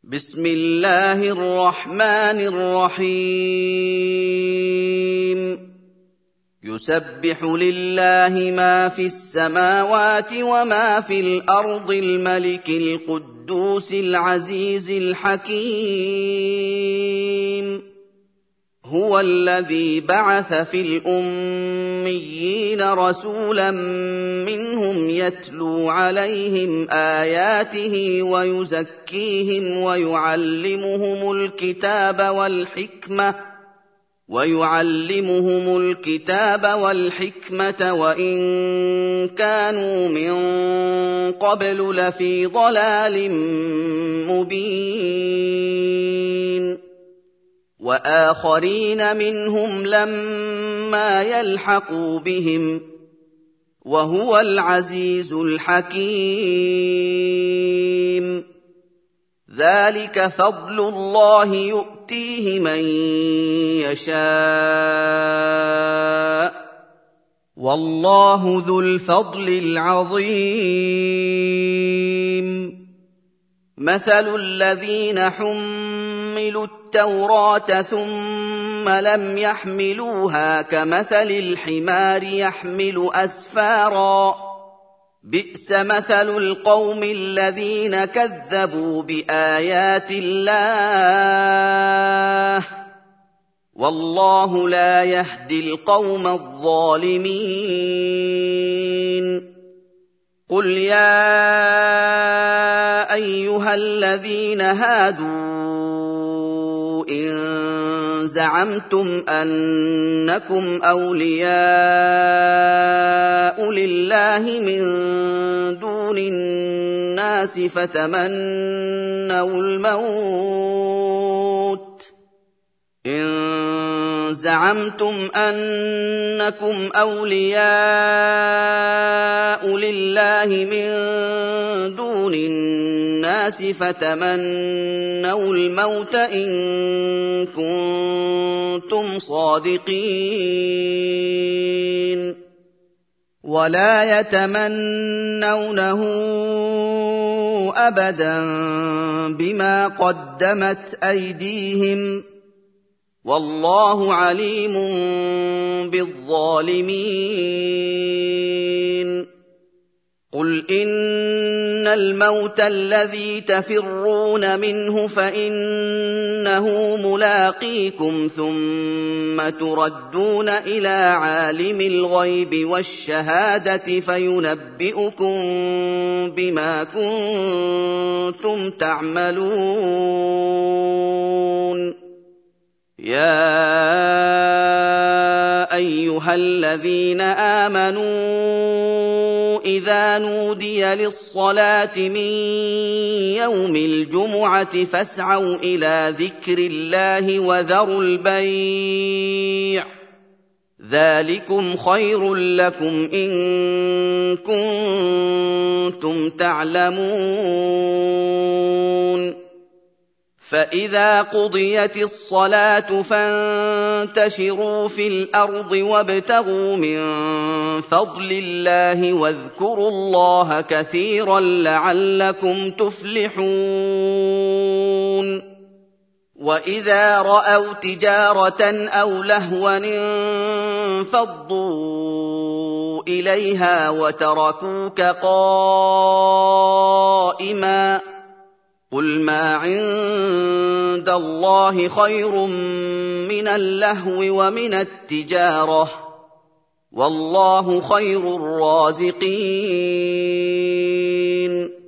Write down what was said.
بسم الله الرحمن الرحيم يسبح لله ما في السماوات وما في الأرض الملك القدوس العزيز الحكيم هو الذي بعث في الأميين رسولا منهم يتلو عليهم آياته ويزكيهم ويعلمهم الكتاب والحكمة وإن كانوا من قبل لفي ضلال مبين وآخرين منهم لما يلحقوا بهم وهو العزيز الحكيم ذلك فضل الله يؤتيه من يشاء والله ذو الفضل العظيم مثل الذين حملوا التوراة ثم لم يحملوها كمثل الحمار يحمل أسفارا بئس مثل القوم الذين كذبوا بآيات الله والله لا يهدي القوم الظالمين قل يا أيها الذين هادوا إن زعمتم أنكم أولياء لله من دون الناس فتمنوا الموت إن كنتم صادقين ولا يتمنونه أبدا بما قدمت أيديهم والله عليم بالظالمين قل إن الموت الذي تفرون منه فإنه ملاقيكم ثم تردون إلى عالم الغيب والشهادة فينبئكم بما كنتم تعملون يا أيها الذين آمنوا إذا نودي للصلاة من يوم الجمعة فاسعوا إلى ذكر الله وذروا البيع ذلكم خير لكم إن كنتم تعلمون فإذا قضيت الصلاة فانتشروا في الأرض وابتغوا من فضل الله واذكروا الله كثيرا لعلكم تفلحون وإذا رأوا تجارة أو لهوا انفضوا إليها وتركوك قائما قل ما عند الله خير من اللهو ومن التجارة والله خير الرازقين